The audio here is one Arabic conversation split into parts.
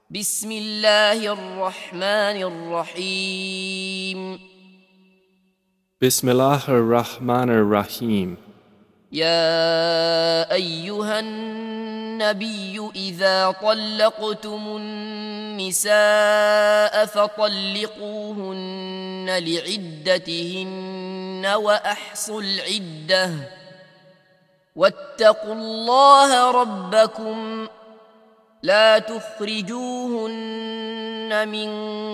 بسم الله الرحمن الرحيم Bismillah ar-Rahman ar-Rahim. يا أيها النبي إذا طلقتم النساء فطلقوهن لعدتهن وأحصوا العدة واتقوا الله ربكم لا تخرجوهن من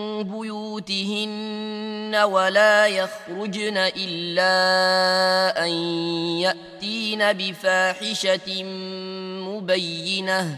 بيوتهن ولا يخرجن إلا أن يأتين بفاحشة مبينة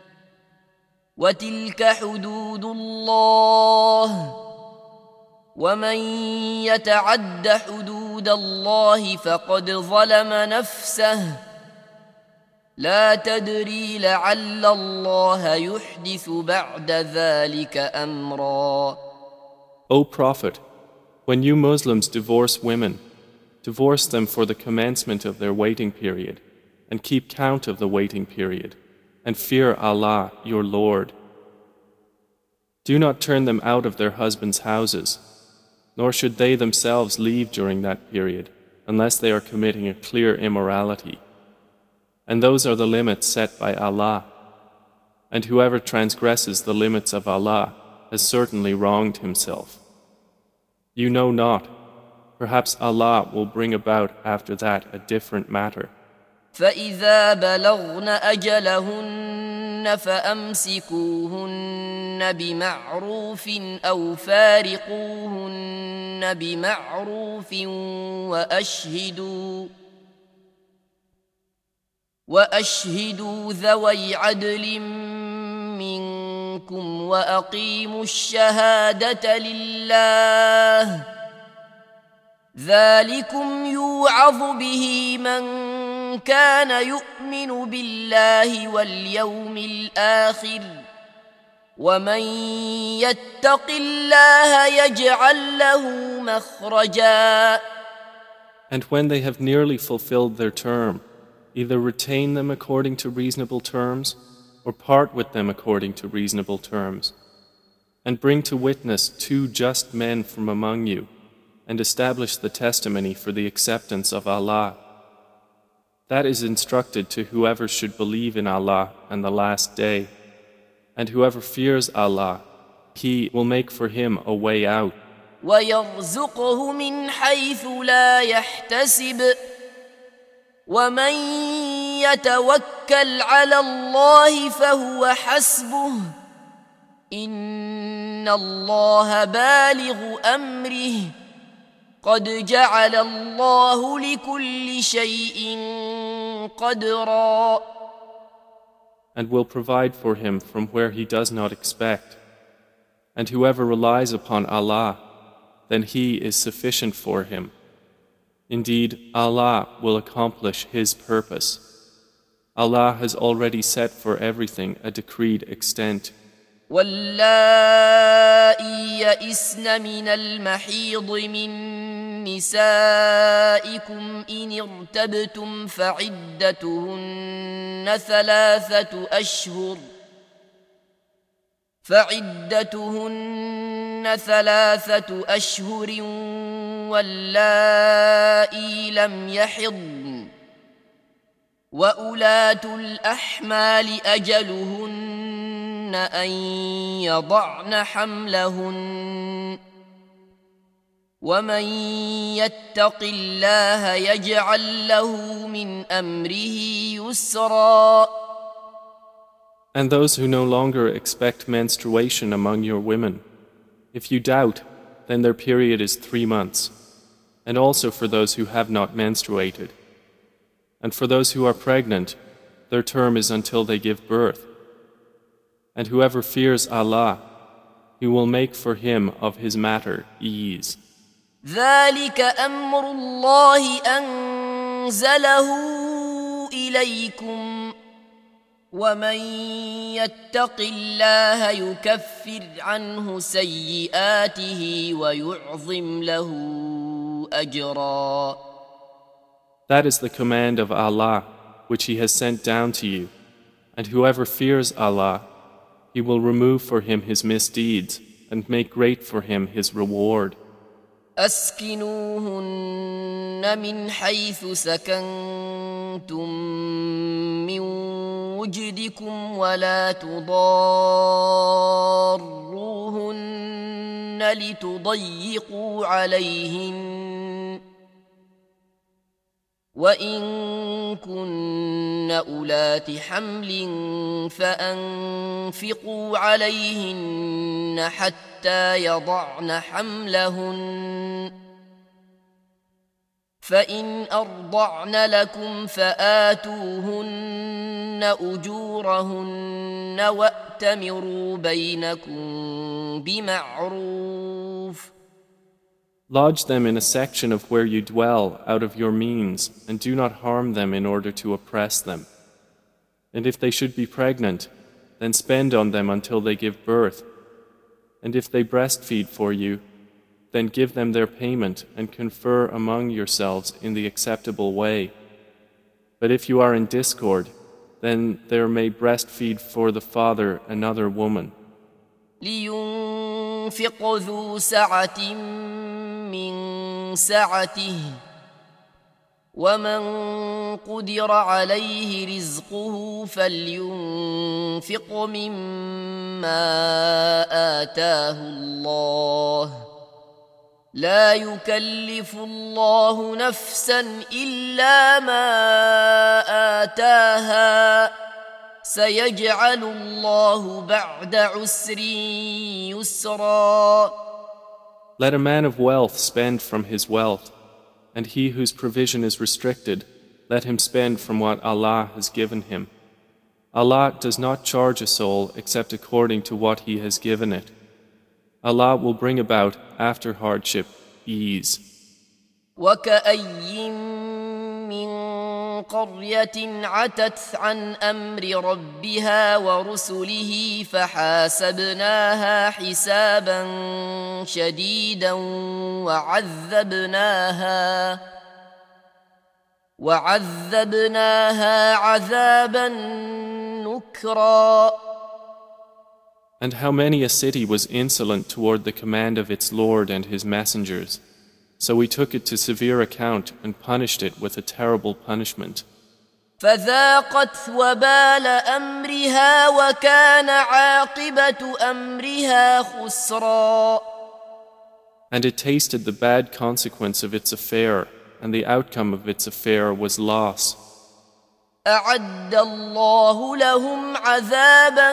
وتلك حدود الله ومن يتعد حدود الله فقد ظلم نفسه لا تدري لعل الله يحدث بعد ذلك أمرا. O Prophet, when you Muslims divorce women, divorce them for the commencement of their waiting period, and keep count of the waiting period, and fear Allah, your Lord. Do not turn them out of their husbands' houses, nor should they themselves leave during that period, unless they are committing a clear immorality. And those are the limits set by Allah. And whoever transgresses the limits of Allah has certainly wronged himself. You know not, perhaps Allah will bring about after that a different matter. فإذا بلغن أجلهن فأمسكوهن بمعروف أو فارقوهن بمعروف وأشهدوا ذوي عدل منكم وأقيموا الشهادة لله ذلكم يوعظ به من كان يؤمن بالله واليوم الآخر ومن يتق الله يجعل له مخرجا. And when they have nearly fulfilled their term, either retain them according to reasonable terms, or part with them according to reasonable terms, and bring to witness 2 just men from among you, and establish the testimony for the acceptance of Allah. That is instructed to whoever should believe in Allah and the last day, and whoever fears Allah, He will make for him a way out. وَيَرْزُقْهُ مِنْ حَيْثُ لَا يَحْتَسِبُ ومن يتوكل على الله فهو حسبه إن الله بالغ أمره قد جعل الله لكل شيء قدرا. And will provide for him from where he does not expect. And whoever relies upon Allah, then He is sufficient for him. Indeed, Allah will accomplish His purpose. Allah has already set for everything a decreed extent. واللائي يئسن من المحيض من نسائكم إن ارتبتم فعدتهن 3 أشهر واللائي لم يحضن وأولاة الأحمال أجلهن أن يضعن حملهن ومن يتق الله يجعل له من أمره يسرا. And those who no longer expect menstruation among your women, if you doubt, then their period is 3 months, and also for those who have not menstruated. And for those who are pregnant, their term is until they give birth. And whoever fears Allah, He will make for him of his matter ease. ذلك أمر الله أنزله إليكم ومن يتق الله يكفر عنه سيئاته ويعظم له أجرا. That is the command of Allah, which He has sent down to you, and whoever fears Allah, He will remove for him his misdeeds and make great for him his reward. أسكنوهن من حيث سكنتم من وجدكم ولا تضاروهن لتضيقوا عليهن وإن كن أولات حمل فأنفقوا عليهن حتى يضعن حملهن فإن أرضعن لكم فآتوهن أجورهن وأتمروا بينكم بمعروف. Lodge them in a section of where you dwell out of your means, and do not harm them in order to oppress them. And if they should be pregnant, then spend on them until they give birth. And if they breastfeed for you, then give them their payment and confer among yourselves in the acceptable way. But if you are in discord, then there may breastfeed for the father another woman. لينفق ذو سعة من سعته ومن قدر عليه رزقه فلينفق مما آتاه الله لا يكلف الله نفسا إلا ما آتاها سيجعل الله بعد عسر يسرا. Let a man of wealth spend from his wealth, and he whose provision is restricted, let him spend from what Allah has given him. Allah does not charge a soul except according to what He has given it. Allah will bring about, after hardship, ease. وكأي من قرية عتت عن أمر ربها ورسله فحاسبناها حسابا شديدا وعذبناها عذابا نكرا. And how many a city was insolent toward the command of its Lord and His messengers. So we took it to severe account and punished it with a terrible punishment. فذاقت وبال أمرها وكان عاقبة أمرها خسرا. And it tasted the bad consequence of its affair, and the outcome of its affair was loss. أعد الله لهم عذابا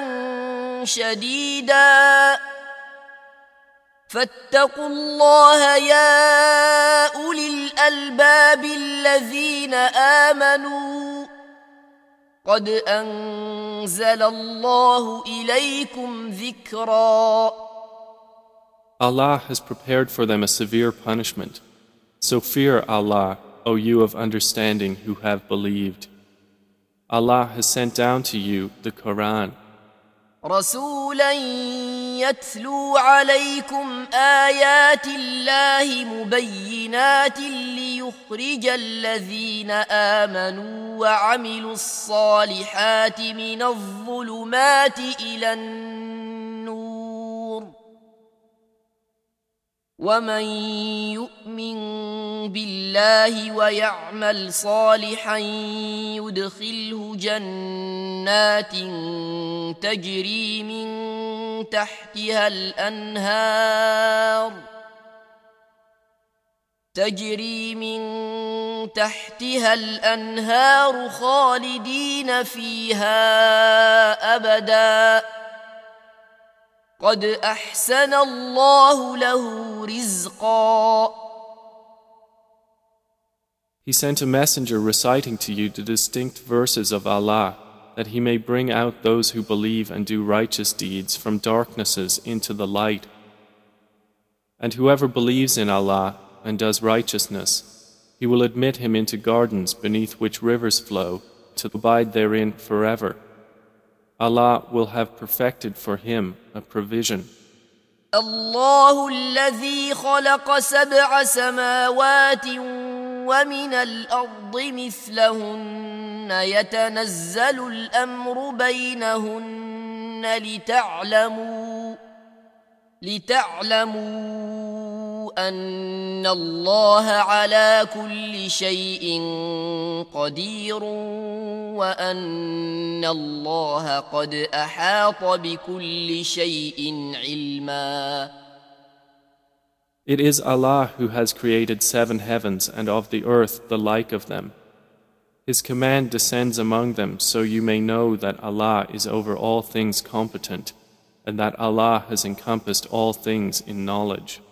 شديدا فاتقوا الله يا أولي الألباب الذين آمنوا قد أنزل الله إليكم ذكرا. Allah has prepared for them a severe punishment. So fear Allah, O you of understanding who have believed. Allah has sent down to you the Quran. رسولا يتلو عليكم آيات الله مبينات ليخرج الذين آمنوا وعملوا الصالحات من الظلمات إلى النور ومن يؤمن بالله ويعمل صالحا يدخله جنات تجري من تحتها الأنهار خالدين فيها أبدا قد أحسن الله له رزقا. He sent a messenger reciting to you the distinct verses of Allah, that He may bring out those who believe and do righteous deeds from darknesses into the light. And whoever believes in Allah and does righteousness, He will admit him into gardens beneath which rivers flow, to abide therein forever. Allah will have perfected for him a provision. الله الذي خلق 7 سماوات ومن الأرض مثلهن يتنزل الأمر بينهن لتعلموا أن الله على كل شيء قدير وأن الله قد أحاط بكل شيء علما. It is Allah who has created 7 heavens and of the earth the like of them. His command descends among them so you may know that Allah is over all things competent and that Allah has encompassed all things in knowledge.